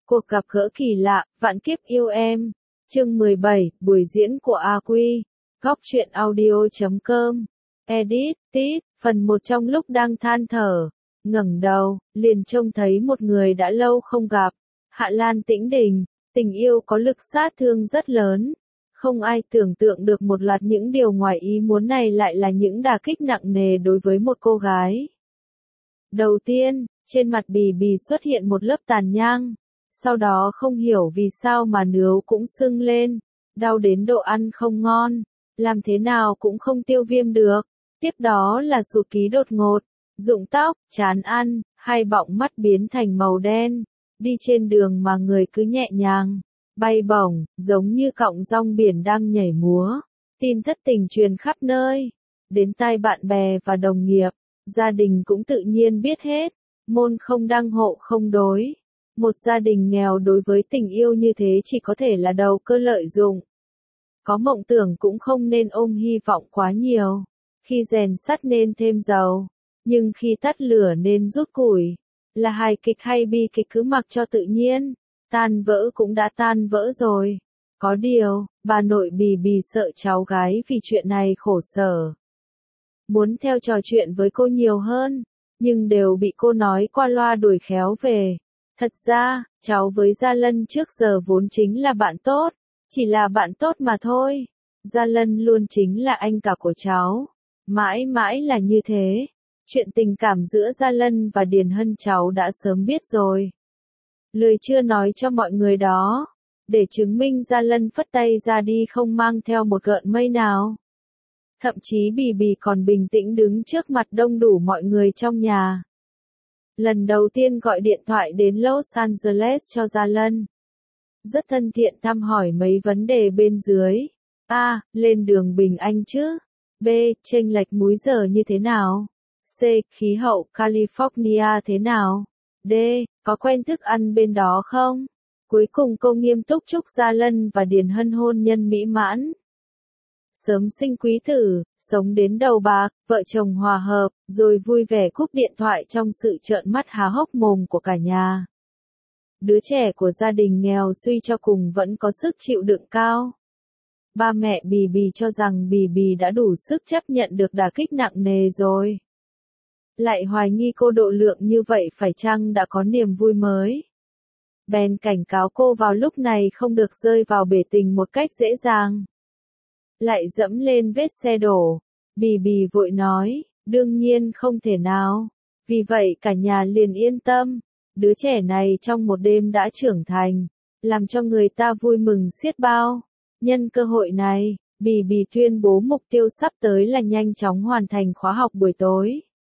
Cuộc gặp gỡ kỳ lạ, vạn kiếp yêu em. Chương 17, buổi diễn của A Quy. Góc truyện audio.com. Edit, tít, phần 1. Trong lúc đang than thở, ngẩng đầu, liền trông thấy một người đã lâu không gặp. Hạ Lan Tĩnh Đình, tình yêu có lực sát thương rất lớn. Không ai tưởng tượng được một loạt những điều ngoài ý muốn này lại là những đả kích nặng nề đối với một cô gái. Đầu tiên, trên mặt Bì Bì xuất hiện một lớp tàn nhang. Sau đó không hiểu vì sao mà nướu cũng sưng lên, đau đến độ ăn không ngon, làm thế nào cũng không tiêu viêm được. Tiếp đó là sụt ký đột ngột, rụng tóc, chán ăn, hai bọng mắt biến thành màu đen, đi trên đường mà người cứ nhẹ nhàng, bay bổng, giống như cọng rong biển đang nhảy múa. Tin thất tình truyền khắp nơi, đến tai bạn bè và đồng nghiệp, gia đình cũng tự nhiên biết hết, môn không đăng hộ không đối. Một gia đình nghèo đối với tình yêu như thế chỉ có thể là đầu cơ lợi dụng. Có mộng tưởng cũng không nên ôm hy vọng quá nhiều. Khi rèn sắt nên thêm dầu, nhưng khi tắt lửa nên rút củi. Là hài kịch hay bi kịch cứ mặc cho tự nhiên. Tan vỡ cũng đã tan vỡ rồi. Có điều, bà nội Bì Bì sợ cháu gái vì chuyện này khổ sở. Muốn theo trò chuyện với cô nhiều hơn, nhưng đều bị cô nói qua loa đuổi khéo về. Thật ra, cháu với Gia Lân trước giờ vốn chính là bạn tốt, chỉ là bạn tốt mà thôi. Gia Lân luôn chính là anh cả của cháu, mãi mãi là như thế. Chuyện tình cảm giữa Gia Lân và Điền Hân cháu đã sớm biết rồi. Lười chưa nói cho mọi người đó, để chứng minh Gia Lân phất tay ra đi không mang theo một gợn mây nào. Thậm chí Bì Bì còn bình tĩnh đứng trước mặt đông đủ mọi người trong nhà. Lần đầu tiên gọi điện thoại đến Los Angeles cho Gia Lân. Rất thân thiện thăm hỏi mấy vấn đề bên dưới. A. Lên đường Bình Anh chứ? B. Chênh lệch múi giờ như thế nào? C. Khí hậu California thế nào? D. Có quen thức ăn bên đó không? Cuối cùng cô nghiêm túc chúc Gia Lân và Điền Hân hôn nhân mỹ mãn. Sớm sinh quý tử, sống đến đầu bạc, vợ chồng hòa hợp, rồi vui vẻ cúp điện thoại trong sự trợn mắt há hốc mồm của cả nhà. Đứa trẻ của gia đình nghèo suy cho cùng vẫn có sức chịu đựng cao. Ba mẹ Bì Bì cho rằng Bì Bì đã đủ sức chấp nhận được đả kích nặng nề rồi. Lại hoài nghi cô độ lượng như vậy phải chăng đã có niềm vui mới. Bèn cảnh cáo cô vào lúc này không được rơi vào bể tình một cách dễ dàng. Lại dẫm lên vết xe đổ. Bì Bì vội nói, đương nhiên không thể nào. Vì vậy cả nhà liền yên tâm. Đứa trẻ này trong một đêm đã trưởng thành, làm cho người ta vui mừng xiết bao. Nhân cơ hội này, Bì Bì tuyên bố mục tiêu sắp tới là nhanh chóng hoàn thành khóa học buổi tối.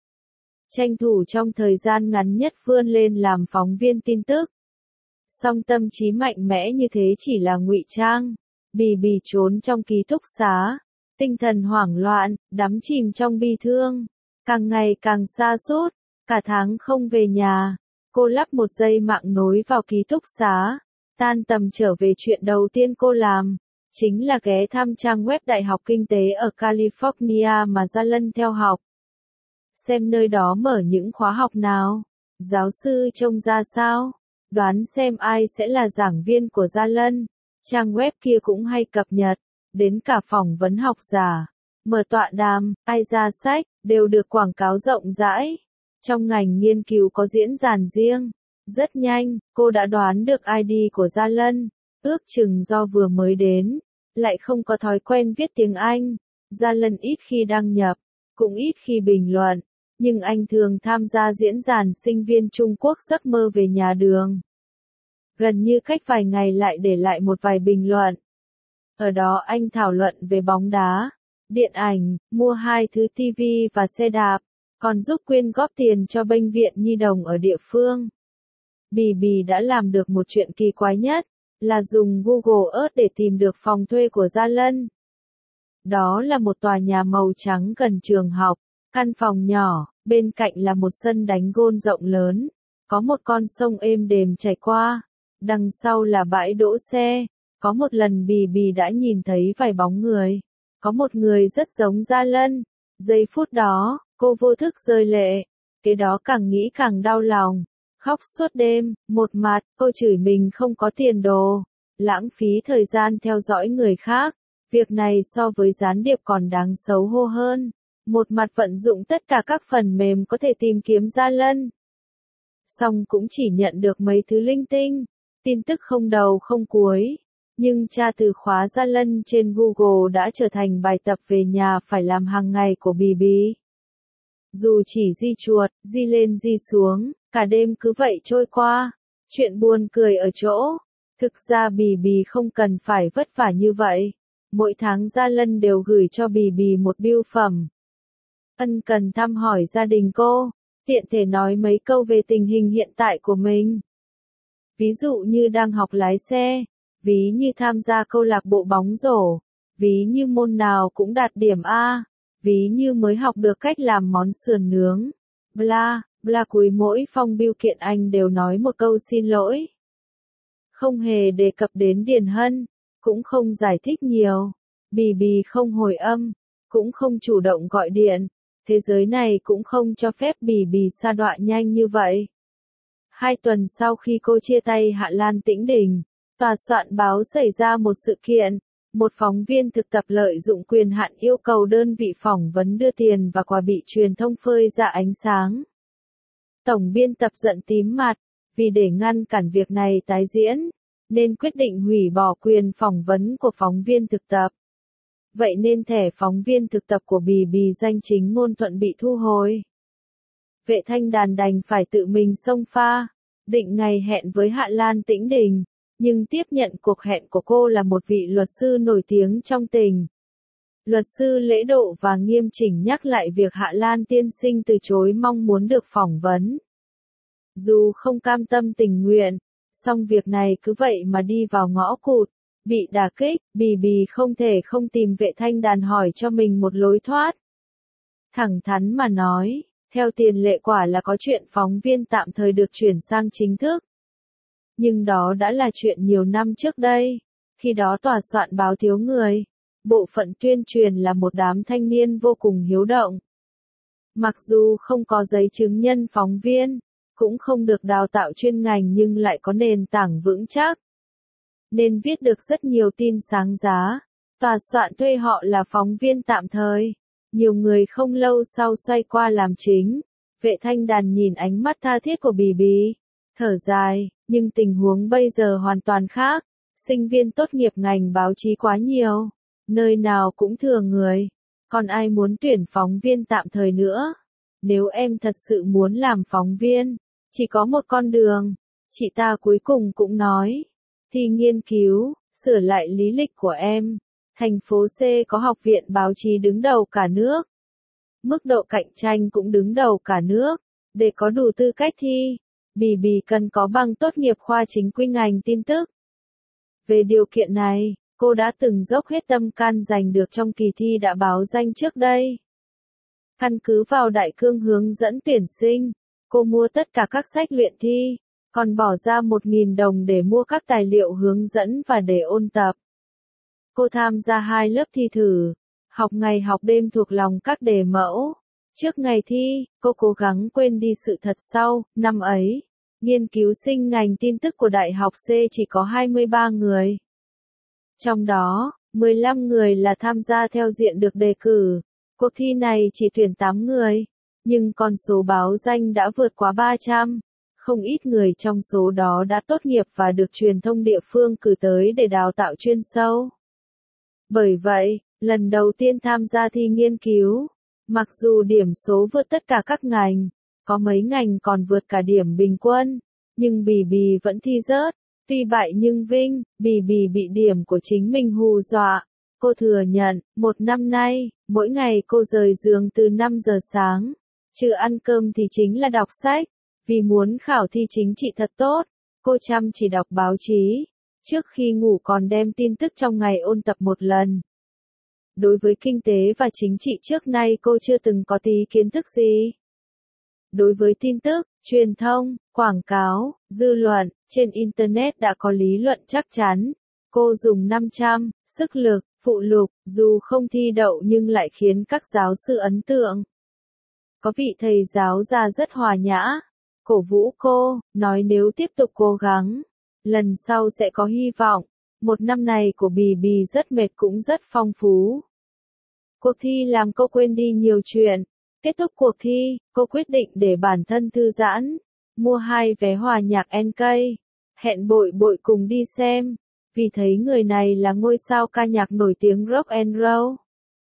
Tranh thủ trong thời gian ngắn nhất vươn lên làm phóng viên tin tức. Song tâm trí mạnh mẽ như thế chỉ là ngụy trang. Bì Bì trốn trong ký túc xá, tinh thần hoảng loạn, đắm chìm trong bi thương, càng ngày càng sa sút, cả tháng không về nhà. Cô lắp một dây mạng nối vào ký túc xá, tan tầm trở về chuyện đầu tiên cô làm, chính là ghé thăm trang web Đại học Kinh tế ở California mà Gia Lân theo học. Xem nơi đó mở những khóa học nào, giáo sư trông ra sao, đoán xem ai sẽ là giảng viên của Gia Lân. Trang web kia cũng hay cập nhật, đến cả phỏng vấn học giả, mở tọa đàm, ai ra sách, đều được quảng cáo rộng rãi. Trong ngành nghiên cứu có diễn đàn riêng. Rất nhanh, cô đã đoán được ID của Gia Lân, ước chừng do vừa mới đến, lại không có thói quen viết tiếng Anh. Gia Lân ít khi đăng nhập, cũng ít khi bình luận, nhưng anh thường tham gia diễn đàn sinh viên Trung Quốc giấc mơ về nhà đường. Gần như cách vài ngày lại để lại một vài bình luận. Ở đó anh thảo luận về bóng đá, điện ảnh, mua 2 thứ TV và xe đạp, còn giúp quyên góp tiền cho bệnh viện nhi đồng ở địa phương. Bì Bì đã làm được một chuyện kỳ quái nhất, là dùng Google Earth để tìm được phòng thuê của Gia Lân. Đó là một tòa nhà màu trắng gần trường học, căn phòng nhỏ, bên cạnh là một sân đánh gôn rộng lớn, có một con sông êm đềm chảy qua. Đằng sau là bãi đỗ xe. Có một lần Bì Bì đã nhìn thấy vài bóng người. Có một người rất giống Gia Lân. Giây phút đó, cô vô thức rơi lệ. Cái đó càng nghĩ càng đau lòng. Khóc suốt đêm, một mặt, cô chửi mình không có tiền đồ, lãng phí thời gian theo dõi người khác. Việc này so với gián điệp còn đáng xấu hổ hơn. Một mặt vận dụng tất cả các phần mềm có thể tìm kiếm Gia Lân. Xong cũng chỉ nhận được mấy thứ linh tinh, tin tức không đầu không cuối. Nhưng tra từ khóa Gia Lân trên Google đã trở thành bài tập về nhà phải làm hàng ngày của Bì Bì. Dù chỉ di chuột, di lên di xuống, cả đêm cứ vậy trôi qua. Chuyện buồn cười ở chỗ, thực ra Bì Bì không cần phải vất vả như vậy. Mỗi tháng Gia Lân đều gửi cho Bì Bì một bưu phẩm. Ân cần thăm hỏi gia đình cô, tiện thể nói mấy câu về tình hình hiện tại của mình. Ví dụ như đang học lái xe, ví như tham gia câu lạc bộ bóng rổ, ví như môn nào cũng đạt điểm A, ví như mới học được cách làm món sườn nướng. Bla, bla cuối mỗi phong bưu kiện anh đều nói một câu xin lỗi. Không hề đề cập đến Điền Hân, cũng không giải thích nhiều. Bì Bì không hồi âm, cũng không chủ động gọi điện. Thế giới này cũng không cho phép Bì Bì sa đọa nhanh như vậy. 2 tuần sau khi cô chia tay Hạ Lan Tĩnh Đình, tòa soạn báo xảy ra một sự kiện. Một phóng viên thực tập lợi dụng quyền hạn yêu cầu đơn vị phỏng vấn đưa tiền và quà bị truyền thông phơi ra ánh sáng. Tổng biên tập giận tím mặt, vì để ngăn cản việc này tái diễn, nên quyết định hủy bỏ quyền phỏng vấn của phóng viên thực tập. Vậy nên thẻ phóng viên thực tập của Bì Bì danh chính ngôn thuận bị thu hồi. Vệ Thanh Đàn đành phải tự mình xông pha, định ngày hẹn với Hạ Lan Tĩnh Đình, nhưng tiếp nhận cuộc hẹn của cô là một vị luật sư nổi tiếng trong tình. Luật sư lễ độ và nghiêm chỉnh nhắc lại việc Hạ Lan tiên sinh từ chối mong muốn được phỏng vấn. Dù không cam tâm tình nguyện, song việc này cứ vậy mà đi vào ngõ cụt. Bị đả kích, Bì Bì không thể không tìm Vệ Thanh Đàn hỏi cho mình một lối thoát. Thẳng thắn mà nói, theo tiền lệ quả là có chuyện phóng viên tạm thời được chuyển sang chính thức. Nhưng đó đã là chuyện nhiều năm trước đây. Khi đó tòa soạn báo thiếu người, bộ phận tuyên truyền là một đám thanh niên vô cùng hiếu động. Mặc dù không có giấy chứng nhân phóng viên, cũng không được đào tạo chuyên ngành nhưng lại có nền tảng vững chắc. Nên viết được rất nhiều tin sáng giá. Tòa soạn thuê họ là phóng viên tạm thời. Nhiều người không lâu sau xoay qua làm chính. Vệ Thanh Đàn nhìn ánh mắt tha thiết của Bì Bì, thở dài, nhưng tình huống bây giờ hoàn toàn khác. Sinh viên tốt nghiệp ngành báo chí quá nhiều, nơi nào cũng thừa người. Còn ai muốn tuyển phóng viên tạm thời nữa? Nếu em thật sự muốn làm phóng viên, chỉ có một con đường. Chị ta cuối cùng cũng nói. Thi nghiên cứu, sửa lại lý lịch của em. Thành phố C có học viện báo chí đứng đầu cả nước. Mức độ cạnh tranh cũng đứng đầu cả nước. Để có đủ tư cách thi, Bì Bì cần có bằng tốt nghiệp khoa chính quy ngành tin tức. Về điều kiện này, cô đã từng dốc hết tâm can giành được trong kỳ thi đã báo danh trước đây. Căn cứ vào đại cương hướng dẫn tuyển sinh, cô mua tất cả các sách luyện thi, còn bỏ ra 1.000 đồng để mua các tài liệu hướng dẫn và để ôn tập. Cô tham gia 2 lớp thi thử, học ngày học đêm thuộc lòng các đề mẫu. Trước ngày thi, cô cố gắng quên đi sự thật sau. Năm ấy, nghiên cứu sinh ngành tin tức của Đại học C chỉ có 23 người. Trong đó, 15 người là tham gia theo diện được đề cử. Cuộc thi này chỉ tuyển 8 người, nhưng con số báo danh đã vượt quá 300. Không ít người trong số đó đã tốt nghiệp và được truyền thông địa phương cử tới để đào tạo chuyên sâu. Bởi vậy, lần đầu tiên tham gia thi nghiên cứu, mặc dù điểm số vượt tất cả các ngành, có mấy ngành còn vượt cả điểm bình quân, nhưng Bì Bì vẫn thi rớt. Tuy bại nhưng vinh, Bì Bì bị điểm của chính mình hù dọa. Cô thừa nhận, 1 năm nay, mỗi ngày cô rời giường từ 5 giờ sáng. Trừ ăn cơm thì chính là đọc sách. Vì muốn khảo thi chính trị thật tốt, cô chăm chỉ đọc báo chí. Trước khi ngủ còn đem tin tức trong ngày ôn tập một lần. Đối với kinh tế và chính trị trước nay cô chưa từng có tí kiến thức gì. Đối với tin tức, truyền thông, quảng cáo, dư luận, trên Internet đã có lý luận chắc chắn. Cô dùng 500, sức lực, phụ lục, dù không thi đậu nhưng lại khiến các giáo sư ấn tượng. Có vị thầy giáo già rất hòa nhã. cổ vũ cô, nói nếu tiếp tục cố gắng, lần sau sẽ có hy vọng. Một năm này của Bì Bì rất mệt cũng rất phong phú. Cuộc thi làm cô quên đi nhiều chuyện. Kết thúc cuộc thi, cô quyết định để bản thân thư giãn, mua 2 vé hòa nhạc NK, hẹn Bội Bội cùng đi xem, vì thấy người này là ngôi sao ca nhạc nổi tiếng rock and roll.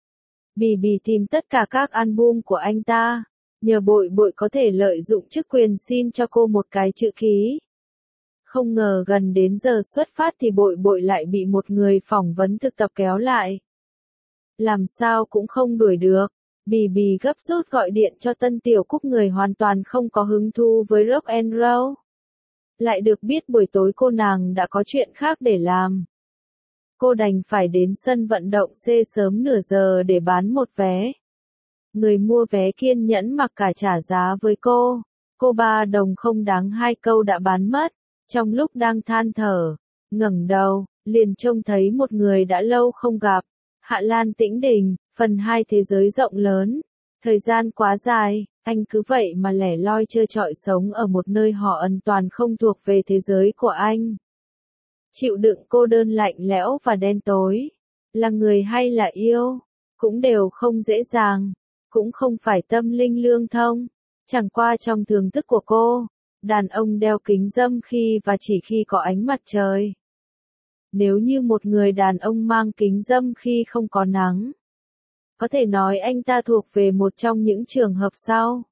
Bì Bì tìm tất cả các album của anh ta, nhờ Bội Bội có thể lợi dụng chức quyền xin cho cô một cái chữ ký. Không ngờ gần đến giờ xuất phát thì Bội Bội lại bị một người phỏng vấn thực tập kéo lại. Làm sao cũng không đuổi được. Bì Bì gấp rút gọi điện cho Tân Tiểu Cúc, người hoàn toàn không có hứng thú với rock and roll. Lại được biết buổi tối cô nàng đã có chuyện khác để làm. Cô đành phải đến sân vận động C sớm nửa giờ để bán một vé. Người mua vé kiên nhẫn mặc cả trả giá với cô. Cô 3 đồng không đáng 2 câu đã bán mất. Trong lúc đang than thở, ngẩng đầu, liền trông thấy một người đã lâu không gặp. Hạ Lan Tĩnh Đình, phần 2 thế giới rộng lớn. Thời gian quá dài, anh cứ vậy mà lẻ loi trơ trọi sống ở một nơi họ hoàn toàn không thuộc về thế giới của anh. Chịu đựng cô đơn lạnh lẽo và đen tối. Là người hay là yêu, cũng đều không dễ dàng, cũng không phải tâm linh lương thông. Chẳng qua trong thưởng thức của cô, đàn ông đeo kính râm khi và chỉ khi có ánh mặt trời. Nếu như một người đàn ông mang kính râm khi không có nắng, có thể nói anh ta thuộc về một trong những trường hợp sau.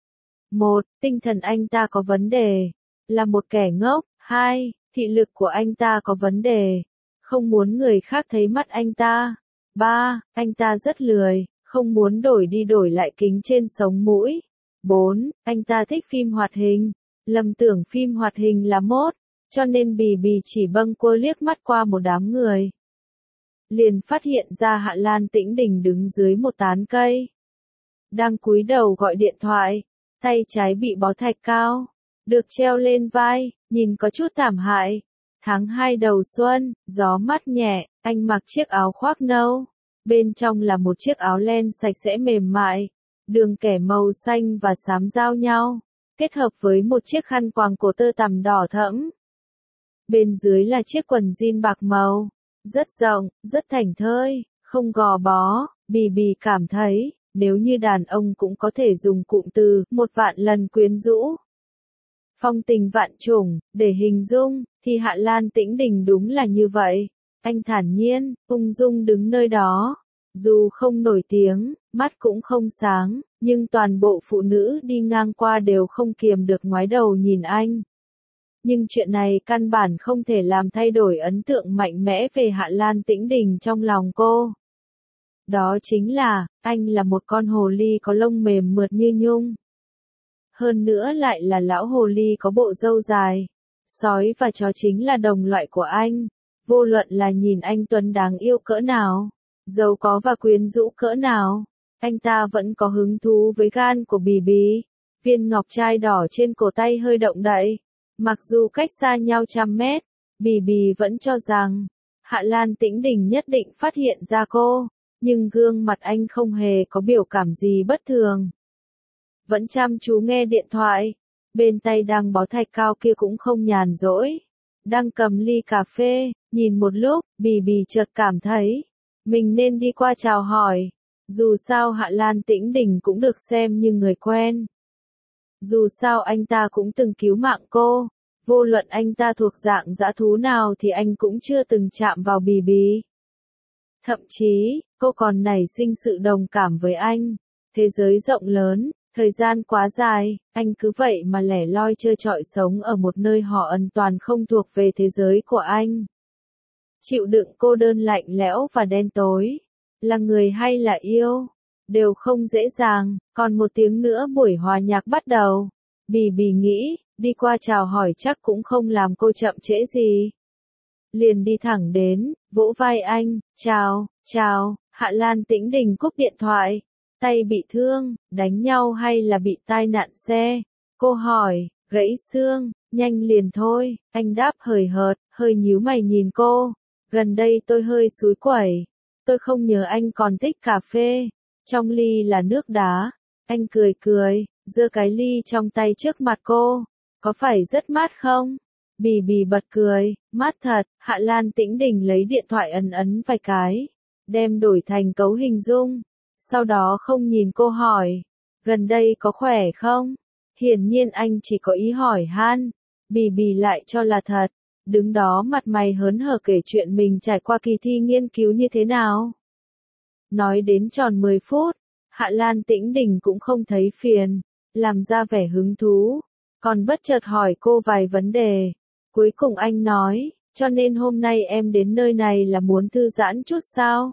1. Tinh thần anh ta có vấn đề, là một kẻ ngốc. 2. Thị lực của anh ta có vấn đề, không muốn người khác thấy mắt anh ta. 3. Anh ta rất lười, không muốn đổi đi đổi lại kính trên sống mũi. 4. Anh ta thích phim hoạt hình, lầm tưởng phim hoạt hình là mốt, cho nên Bì Bì chỉ bâng quơ liếc mắt qua một đám người. Liền phát hiện ra Hạ Lan Tĩnh Đình đứng dưới một tán cây. Đang cúi đầu gọi điện thoại, tay trái bị bó thạch cao, được treo lên vai, nhìn có chút thảm hại. Tháng 2 đầu xuân, gió mát nhẹ, anh mặc chiếc áo khoác nâu. Bên trong là một chiếc áo len sạch sẽ mềm mại, đường kẻ màu xanh và xám giao nhau, kết hợp với một chiếc khăn quàng cổ tơ tằm đỏ thẫm. Bên dưới là chiếc quần jean bạc màu, rất rộng, rất thảnh thơi, không gò bó. Bì Bì cảm thấy, nếu như đàn ông cũng có thể dùng cụm từ 1.000.000 lần quyến rũ, phong tình vạn trùng, để hình dung, thì Hạ Lan Tĩnh Đình đúng là như vậy. Anh thản nhiên, ung dung đứng nơi đó. Dù không nổi tiếng, mắt cũng không sáng, nhưng toàn bộ phụ nữ đi ngang qua đều không kiềm được ngoái đầu nhìn anh. Nhưng chuyện này căn bản không thể làm thay đổi ấn tượng mạnh mẽ về Hạ Lan Tĩnh Đình trong lòng cô. Đó chính là, anh là một con hồ ly có lông mềm mượt như nhung. Hơn nữa lại là lão hồ ly có bộ râu dài. Sói và chó chính là đồng loại của anh. Vô luận là nhìn anh Tuấn đáng yêu cỡ nào, giàu có và quyến rũ cỡ nào, anh ta vẫn có hứng thú với gan của Bì Bì. Viên ngọc trai đỏ trên cổ tay hơi động đậy. Mặc dù cách xa nhau trăm mét, Bì Bì vẫn cho rằng, Hạ Lan Tĩnh Đình nhất định phát hiện ra cô, nhưng gương mặt anh không hề có biểu cảm gì bất thường. Vẫn chăm chú nghe điện thoại, bên tay đang bó thạch cao kia cũng không nhàn rỗi. Đang cầm ly cà phê, nhìn một lúc, Bì Bì chợt cảm thấy, mình nên đi qua chào hỏi. Dù sao Hạ Lan Tĩnh Đình cũng được xem như người quen. Dù sao anh ta cũng từng cứu mạng cô, vô luận anh ta thuộc dạng dã thú nào thì anh cũng chưa từng chạm vào Bì Bì. Thậm chí, cô còn nảy sinh sự đồng cảm với anh. Thế giới rộng lớn, thời gian quá dài, anh cứ vậy mà lẻ loi trơ trọi sống ở một nơi họ hoàn toàn không thuộc về thế giới của anh. Chịu đựng cô đơn lạnh lẽo và đen tối, là người hay là yêu, đều không dễ dàng. Còn một tiếng nữa buổi hòa nhạc bắt đầu. Bì Bì nghĩ, đi qua chào hỏi chắc cũng không làm cô chậm trễ gì. Liền đi thẳng đến, vỗ vai anh, chào, chào. Hạ Lan Tĩnh Đình cúp điện thoại. Tay bị thương, đánh nhau hay là bị tai nạn xe? Cô hỏi, gãy xương, nhanh liền thôi. Anh đáp hời hợt, hơi nhíu mày nhìn cô. Gần đây tôi hơi xúi quẩy. Tôi không nhớ anh còn thích cà phê. Trong ly là nước đá. Anh cười cười, giơ cái ly trong tay trước mặt cô. Có phải rất mát không? Bì bì bật cười, mát thật. Hạ Lan Tĩnh Đình lấy điện thoại ấn ấn vài cái, đem đổi thành cấu hình dung. Sau đó không nhìn cô hỏi, gần đây có khỏe không? Hiển nhiên anh chỉ có ý hỏi han. Bì bì lại cho là thật, đứng đó mặt mày hớn hở kể chuyện mình trải qua kỳ thi nghiên cứu như thế nào. Nói đến tròn 10 phút, Hạ Lan Tĩnh Đình cũng không thấy phiền, làm ra vẻ hứng thú, còn bất chợt hỏi cô vài vấn đề. Cuối cùng anh nói, cho nên hôm nay em đến nơi này là muốn thư giãn chút sao?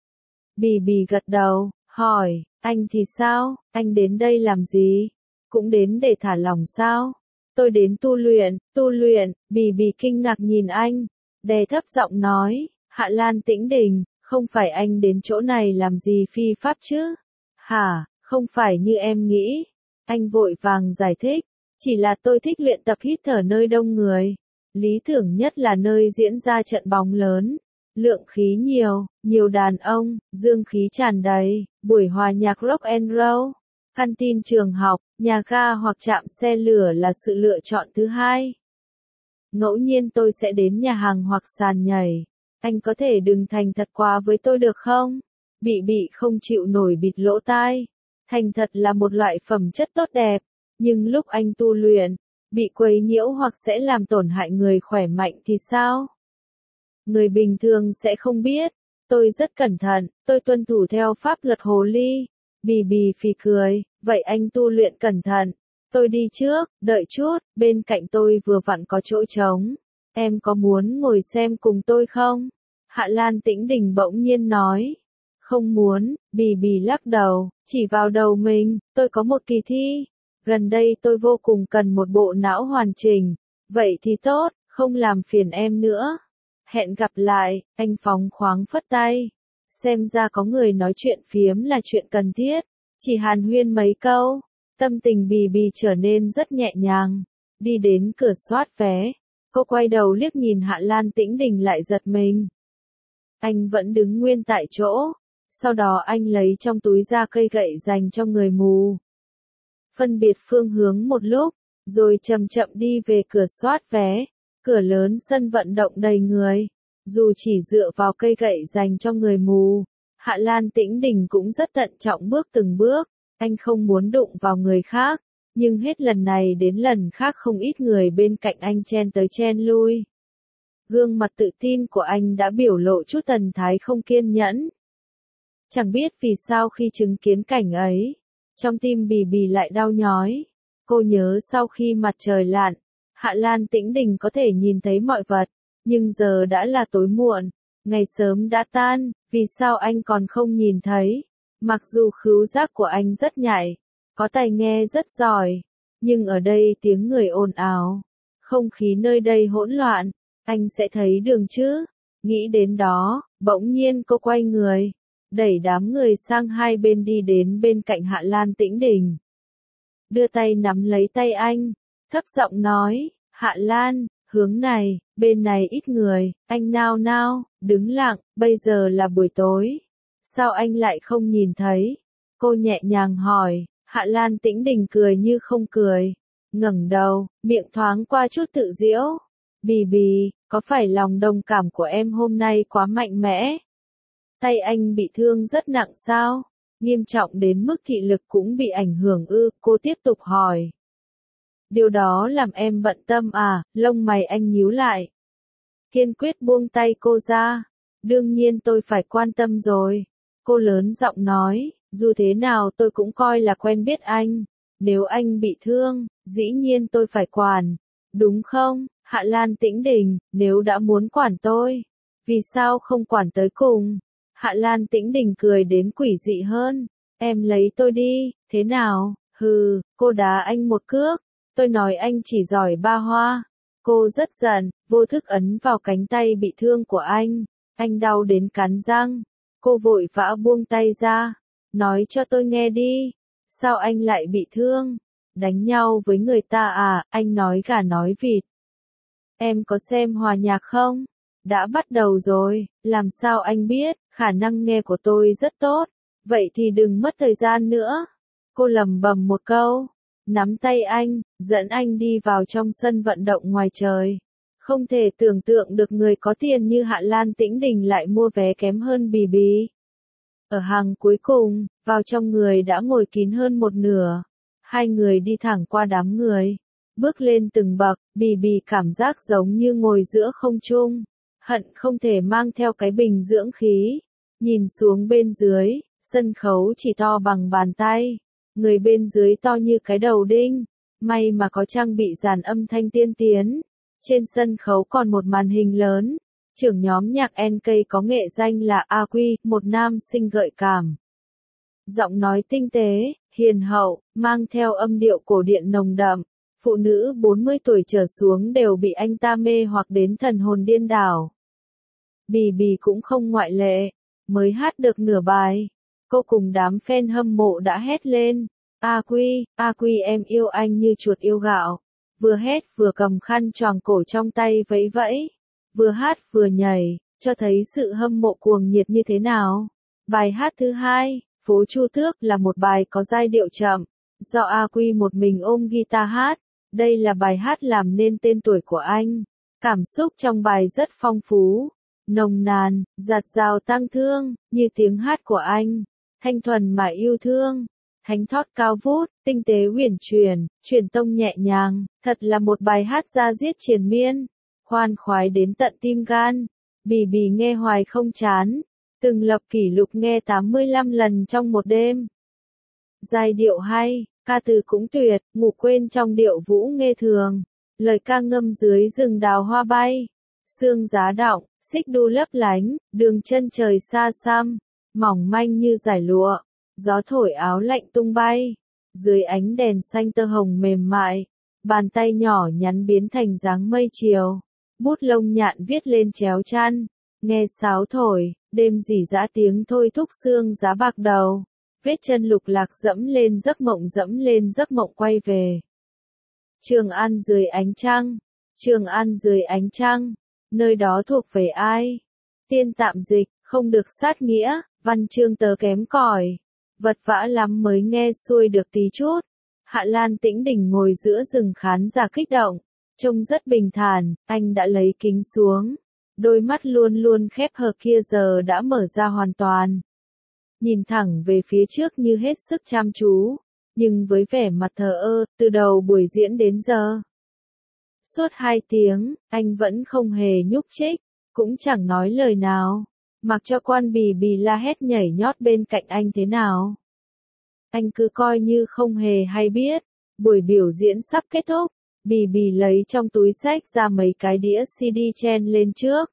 Bì bì gật đầu, hỏi, anh thì sao, anh đến đây làm gì? Cũng đến để thả lỏng sao? Tôi đến tu luyện, bì bì kinh ngạc nhìn anh, đè thấp giọng nói, Hạ Lan Tĩnh Đình, không phải anh đến chỗ này làm gì phi pháp chứ? Hả, không phải như em nghĩ. Anh vội vàng giải thích, chỉ là tôi thích luyện tập hít thở nơi đông người. Lý tưởng nhất là nơi diễn ra trận bóng lớn. Lượng khí nhiều, nhiều đàn ông, dương khí tràn đầy, buổi hòa nhạc rock and roll. Căn tin trường học, nhà ga hoặc trạm xe lửa là sự lựa chọn thứ hai. Ngẫu nhiên tôi sẽ đến nhà hàng hoặc sàn nhảy. Anh có thể đừng thành thật quá với tôi được không? Bị không chịu nổi bịt lỗ tai. Thành thật là một loại phẩm chất tốt đẹp, nhưng lúc anh tu luyện, bị quấy nhiễu hoặc sẽ làm tổn hại người khỏe mạnh thì sao? Người bình thường sẽ không biết. Tôi rất cẩn thận, tôi tuân thủ theo pháp luật hồ ly. Bì bì phì cười, vậy anh tu luyện cẩn thận. Tôi đi trước, đợi chút, bên cạnh tôi vừa vặn có chỗ trống. Em có muốn ngồi xem cùng tôi không? Hạ Lan Tĩnh Đình bỗng nhiên nói. Không muốn, bì bì lắc đầu, chỉ vào đầu mình, tôi có một kỳ thi. Gần đây tôi vô cùng cần một bộ não hoàn chỉnh. Vậy thì tốt, không làm phiền em nữa. Hẹn gặp lại, anh phóng khoáng phất tay. Xem ra có người nói chuyện phiếm là chuyện cần thiết. Chỉ hàn huyên mấy câu, tâm tình bì bì trở nên rất nhẹ nhàng. Đi đến cửa soát vé, cô quay đầu liếc nhìn Hạ Lan Tĩnh Đình lại giật mình. Anh vẫn đứng nguyên tại chỗ. Sau đó anh lấy trong túi ra cây gậy dành cho người mù. Phân biệt phương hướng một lúc, rồi chậm chậm đi về cửa soát vé. Cửa lớn sân vận động đầy người. Dù chỉ dựa vào cây gậy dành cho người mù, Hạ Lan Tĩnh Đình cũng rất thận trọng bước từng bước. Anh không muốn đụng vào người khác, nhưng hết lần này đến lần khác không ít người bên cạnh anh chen tới chen lui. Gương mặt tự tin của anh đã biểu lộ chút thần thái không kiên nhẫn. Chẳng biết vì sao khi chứng kiến cảnh ấy, trong tim bì bì lại đau nhói. Cô nhớ sau khi mặt trời lặn, Hạ Lan Tĩnh Đình có thể nhìn thấy mọi vật, nhưng giờ đã là tối muộn, ngày sớm đã tan, vì sao anh còn không nhìn thấy? Mặc dù khứu giác của anh rất nhạy, có tai nghe rất giỏi, nhưng ở đây tiếng người ồn ào, không khí nơi đây hỗn loạn, anh sẽ thấy đường chứ? Nghĩ đến đó, bỗng nhiên cô quay người, đẩy đám người sang hai bên đi đến bên cạnh Hạ Lan Tĩnh Đình. Đưa tay nắm lấy tay anh, thấp giọng nói, Hạ Lan, hướng này, bên này ít người, anh nao nao, đứng lặng, bây giờ là buổi tối. Sao anh lại không nhìn thấy? Cô nhẹ nhàng hỏi, Hạ Lan Tĩnh Đình cười như không cười, ngẩng đầu, miệng thoáng qua chút tự giễu. Bì bì, có phải lòng đồng cảm của em hôm nay quá mạnh mẽ? Tay anh bị thương rất nặng sao? Nghiêm trọng đến mức thị lực cũng bị ảnh hưởng ư? Cô tiếp tục hỏi. Điều đó làm em bận tâm à? Lông mày anh nhíu lại. Kiên quyết buông tay cô ra. Đương nhiên tôi phải quan tâm rồi. Cô lớn giọng nói, dù thế nào tôi cũng coi là quen biết anh. Nếu anh bị thương, dĩ nhiên tôi phải quản. Đúng không, Hạ Lan Tĩnh Đình, nếu đã muốn quản tôi, vì sao không quản tới cùng? Hạ Lan Tĩnh Đình cười đến quỷ dị hơn. Em lấy tôi đi, thế nào? Hừ, cô đá anh một cước. Tôi nói anh chỉ giỏi ba hoa. Cô rất giận, vô thức ấn vào cánh tay bị thương của anh. Anh đau đến cắn răng. Cô vội vã buông tay ra. Nói cho tôi nghe đi. Sao anh lại bị thương? Đánh nhau với người ta à? Anh nói gà nói vịt. Em có xem hòa nhạc không? Đã bắt đầu rồi, làm sao anh biết? Khả năng nghe của tôi rất tốt. Vậy thì đừng mất thời gian nữa. Cô lẩm bẩm một câu. nắm tay anh, dẫn anh đi vào trong sân vận động ngoài trời. Không thể tưởng tượng được người có tiền như Hạ Lan Tĩnh Đình lại mua vé kém hơn Bì Bì. Ở hàng cuối cùng, vào trong người đã ngồi kín hơn một nửa. Hai người đi thẳng qua đám người. Bước lên từng bậc, Bì Bì cảm giác giống như ngồi giữa không trung. Hận không thể mang theo cái bình dưỡng khí. Nhìn xuống bên dưới, sân khấu chỉ to bằng bàn tay. Người bên dưới to như cái đầu đinh. May mà có trang bị dàn âm thanh tiên tiến. Trên sân khấu còn một màn hình lớn. Trưởng nhóm nhạc NK có nghệ danh là AQ, một nam sinh gợi cảm. Giọng nói tinh tế, hiền hậu, mang theo âm điệu cổ điển nồng đậm. Phụ nữ 40 tuổi trở xuống đều bị anh ta mê hoặc đến thần hồn điên đảo. Bì Bì cũng không ngoại lệ. Mới hát được nửa bài. Cô cùng đám fan hâm mộ đã hét lên. AQ em yêu anh như chuột yêu gạo. Vừa hét vừa cầm khăn choàng cổ trong tay vẫy vẫy. Vừa hát vừa nhảy, cho thấy sự hâm mộ cuồng nhiệt như thế nào. Bài hát thứ hai, Phố Chu Tước là một bài có giai điệu chậm, do AQ một mình ôm guitar hát. Đây là bài hát làm nên tên tuổi của anh. Cảm xúc trong bài rất phong phú, nồng nàn, dạt dào tang thương, như tiếng hát của anh. Thanh thuần mà yêu thương, thánh thót cao vút, tinh tế huyền chuyển, truyền tông nhẹ nhàng, thật là một bài hát da diết triền miên. Khoan khoái đến tận tim gan. Bì Bì nghe hoài không chán. Từng lập kỷ lục nghe 85 lần trong một đêm. Giai điệu hay, ca từ cũng tuyệt, ngủ quên trong điệu vũ nghe thường. Lời ca ngâm dưới rừng đào hoa bay. Sương giá đọng, xích đu lấp lánh, đường chân trời xa xăm, mỏng manh như dải lụa. Gió thổi áo lạnh tung bay. Dưới ánh đèn xanh tơ hồng mềm mại. Bàn tay nhỏ nhắn biến thành dáng mây chiều. Bút lông nhạn viết lên chéo chăn. Nghe sáo thổi, đêm rỉ rả tiếng thôi thúc xương giá bạc đầu. Vết chân lục lạc dẫm lên giấc mộng quay về. Trường An dưới ánh trăng. Trường An dưới ánh trăng. Nơi đó thuộc về ai? Tiên tạm dịch, không được sát nghĩa, văn chương tớ kém cỏi. Vật vã lắm mới nghe xuôi được tí chút. Hạ Lan Tĩnh Đình ngồi giữa rừng khán giả kích động. Trông rất bình thản, anh đã lấy kính xuống. Đôi mắt luôn luôn khép hờ kia giờ đã mở ra hoàn toàn. Nhìn thẳng về phía trước như hết sức chăm chú, nhưng với vẻ mặt thờ ơ, từ đầu buổi diễn đến giờ. Suốt 2 tiếng, anh vẫn không hề nhúc nhích, cũng chẳng nói lời nào. Mặc cho quan Bì Bì la hét nhảy nhót bên cạnh anh thế nào. Anh cứ coi như không hề hay biết. Buổi biểu diễn sắp kết thúc. Bì Bì lấy trong túi xách ra mấy cái đĩa CD chen lên trước.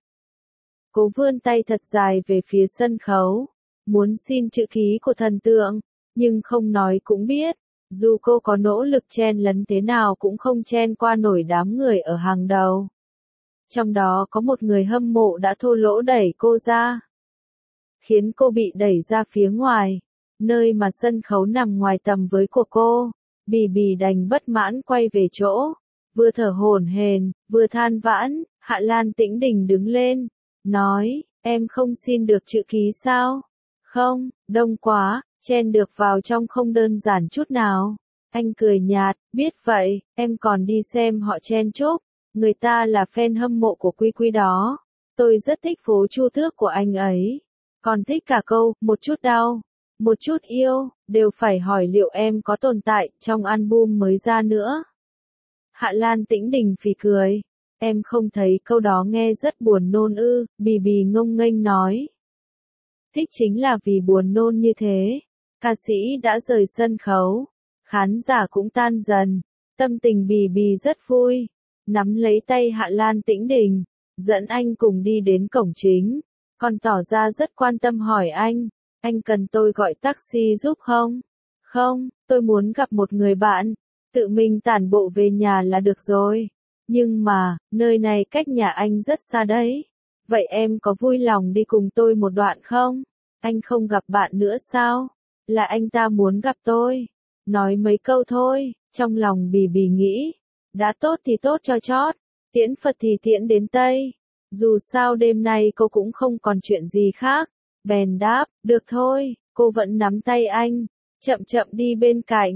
Cô vươn tay thật dài về phía sân khấu. Muốn xin chữ ký của thần tượng. Nhưng không nói cũng biết. Dù cô có nỗ lực chen lấn thế nào cũng không chen qua nổi đám người ở hàng đầu. Trong đó có một người hâm mộ đã thô lỗ đẩy cô ra. Khiến cô bị đẩy ra phía ngoài. Nơi mà sân khấu nằm ngoài tầm với của cô. Bì Bì đành bất mãn quay về chỗ. Vừa thở hổn hển, vừa than vãn. Hạ Lan Tĩnh Đình đứng lên. Nói, em không xin được chữ ký sao? Không, đông quá, chen được vào trong không đơn giản chút nào. Anh cười nhạt, biết vậy, em còn đi xem họ chen chúc. Người ta là fan hâm mộ của Quy Quy đó. Tôi rất thích Phố Chu Tước của anh ấy. Còn thích cả câu, một chút đau, một chút yêu, đều phải hỏi liệu em có tồn tại trong album mới ra nữa. Hạ Lan Tĩnh Đình phì cười. Em không thấy câu đó nghe rất buồn nôn ư, Bì Bì ngông nghênh nói. Thích chính là vì buồn nôn như thế. Ca sĩ đã rời sân khấu. Khán giả cũng tan dần. Tâm tình Bì Bì rất vui. Nắm lấy tay Hạ Lan Tĩnh Đình. Dẫn anh cùng đi đến cổng chính. Còn tỏ ra rất quan tâm hỏi anh cần tôi gọi taxi giúp không? Không, tôi muốn gặp một người bạn. Tự mình tản bộ về nhà là được rồi. Nhưng mà, nơi này cách nhà anh rất xa đấy. Vậy em có vui lòng đi cùng tôi một đoạn không? Anh không gặp bạn nữa sao? Là anh ta muốn gặp tôi. Nói mấy câu thôi, trong lòng Bì Bì nghĩ. Đã tốt thì tốt cho chót. Tiễn Phật thì tiễn đến Tây. Dù sao đêm nay cô cũng không còn chuyện gì khác. Bèn đáp, được thôi, cô vẫn nắm tay anh. Chậm chậm đi bên cạnh.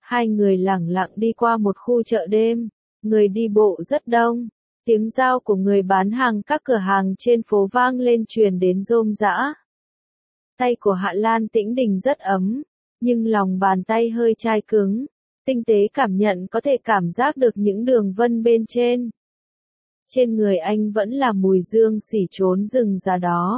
Hai người lẳng lặng đi qua một khu chợ đêm, người đi bộ rất đông, tiếng rao của người bán hàng các cửa hàng trên phố vang lên truyền đến rôm rã. Tay của Hạ Lan Tĩnh Đình rất ấm, nhưng lòng bàn tay hơi chai cứng, tinh tế cảm nhận có thể cảm giác được những đường vân bên trên. Trên người anh vẫn là mùi dương xỉ trốn rừng già đó.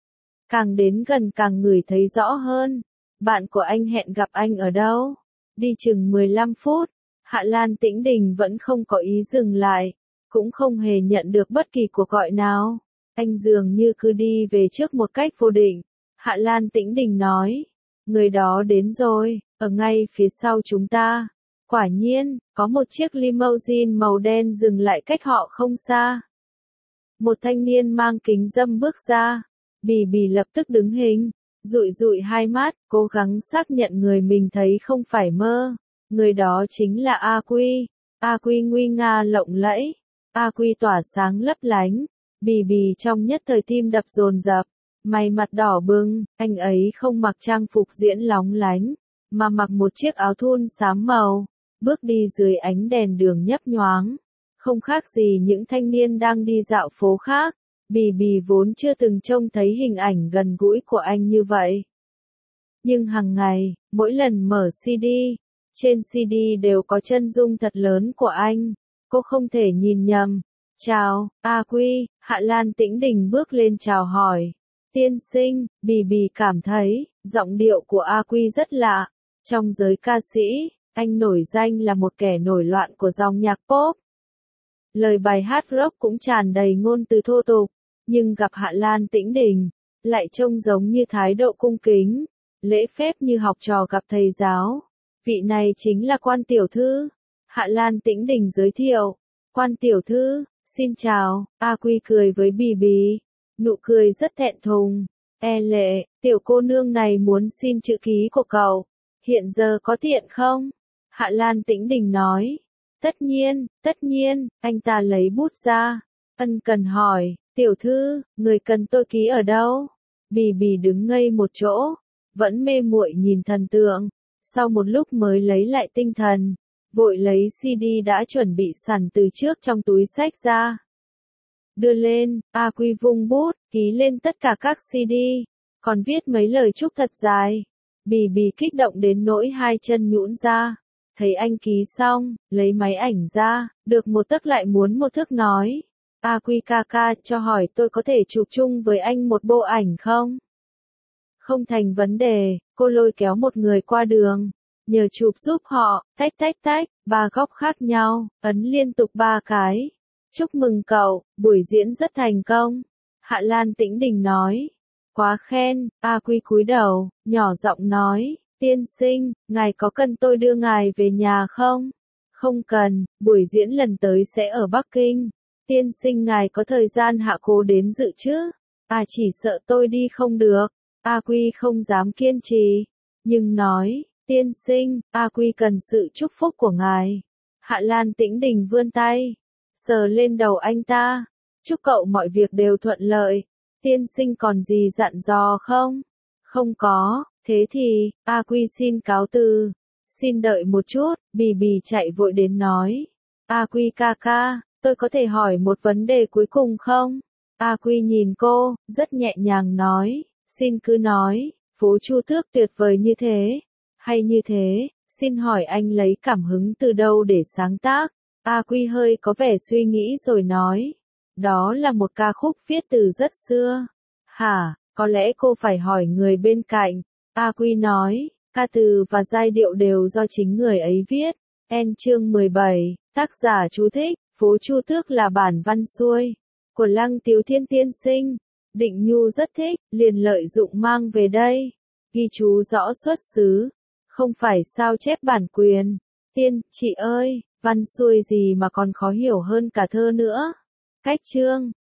Càng đến gần càng ngửi thấy rõ hơn. Bạn của anh hẹn gặp anh ở đâu? Đi chừng 15 phút, Hạ Lan Tĩnh Đình vẫn không có ý dừng lại, cũng không hề nhận được bất kỳ cuộc gọi nào. Anh dường như cứ đi về trước một cách vô định. Hạ Lan Tĩnh Đình nói, người đó đến rồi, ở ngay phía sau chúng ta. Quả nhiên, có một chiếc limousine màu đen dừng lại cách họ không xa. Một thanh niên mang kính râm bước ra. Bì Bì lập tức đứng hình, dụi dụi hai mắt, cố gắng xác nhận người mình thấy không phải mơ. Người đó chính là A Quy. A Quy nguy nga lộng lẫy. A Quy tỏa sáng lấp lánh. Bì Bì trong nhất thời tim đập dồn dập, mày mặt đỏ bừng. Anh ấy không mặc trang phục diễn lóng lánh, mà mặc một chiếc áo thun xám màu, bước đi dưới ánh đèn đường nhấp nhoáng, không khác gì những thanh niên đang đi dạo phố khác. Bì Bì vốn chưa từng trông thấy hình ảnh gần gũi của anh như vậy. Nhưng hàng ngày, mỗi lần mở CD, trên CD đều có chân dung thật lớn của anh. Cô không thể nhìn nhầm. Chào, A Quy. Hạ Lan Tĩnh Đình bước lên chào hỏi. Tiên sinh. Bì Bì cảm thấy, giọng điệu của A Quy rất lạ. Trong giới ca sĩ, anh nổi danh là một kẻ nổi loạn của dòng nhạc pop. Lời bài hát rock cũng tràn đầy ngôn từ thô tục, nhưng gặp Hạ Lan Tĩnh Đình, lại trông giống như thái độ cung kính, lễ phép như học trò gặp thầy giáo. Vị này chính là Quan tiểu thư. Hạ Lan Tĩnh Đình giới thiệu. Quan tiểu thư, xin chào. A Quy cười với Bì Bì, nụ cười rất thẹn thùng. E lệ, tiểu cô nương này muốn xin chữ ký của cậu, hiện giờ có tiện không? Hạ Lan Tĩnh Đình nói. Tất nhiên, anh ta lấy bút ra, ân cần hỏi, tiểu thư, người cần tôi ký ở đâu? Bì Bì đứng ngây một chỗ, vẫn mê muội nhìn thần tượng, sau một lúc mới lấy lại tinh thần, vội lấy CD đã chuẩn bị sẵn từ trước trong túi xách ra. Đưa lên, A Quy vung bút, ký lên tất cả các CD, còn viết mấy lời chúc thật dài. Bì Bì kích động đến nỗi hai chân nhũn ra. Thấy anh ký xong, lấy máy ảnh ra, được một tấc lại muốn một thước nói. A Quy ca ca, cho hỏi tôi có thể chụp chung với anh một bộ ảnh không? Không thành vấn đề, cô lôi kéo một người qua đường, nhờ chụp giúp họ, tách, 3 góc khác nhau, ấn liên tục 3 cái. Chúc mừng cậu, buổi diễn rất thành công. Hạ Lan Tĩnh Đình nói. Quá khen. A Quy cúi đầu, nhỏ giọng nói. Tiên sinh, ngài có cần tôi đưa ngài về nhà không? Không cần, buổi diễn lần tới sẽ ở Bắc Kinh. Tiên sinh ngài có thời gian hạ cố đến dự chứ? À chỉ sợ tôi đi không được. A Quy không dám kiên trì, nhưng nói, tiên sinh, A Quy cần sự chúc phúc của ngài. Hạ Lan Tĩnh Đình vươn tay, sờ lên đầu anh ta. Chúc cậu mọi việc đều thuận lợi. Tiên sinh còn gì dặn dò không? Không có. Thế thì, A Quy xin cáo từ. Xin đợi một chút. Bì Bì chạy vội đến nói. A Quy ca ca, tôi có thể hỏi một vấn đề cuối cùng không? A Quy nhìn cô, rất nhẹ nhàng nói. Xin cứ nói, phố Chu Tước tuyệt vời như thế. Hay như thế, xin hỏi anh lấy cảm hứng từ đâu để sáng tác? A Quy hơi có vẻ suy nghĩ rồi nói. Đó là một ca khúc viết từ rất xưa. Hả, có lẽ cô phải hỏi người bên cạnh. A Quy nói, ca từ và giai điệu đều do chính người ấy viết. Chương 17, tác giả chú thích, phố Chu Tước là bản văn xuôi của Lăng Tiếu Thiên tiên sinh. Định Nhu rất thích, liền lợi dụng mang về đây. Ghi chú rõ xuất xứ, không phải sao chép bản quyền. Tiên, chị ơi, văn xuôi gì mà còn khó hiểu hơn cả thơ nữa. Cách chương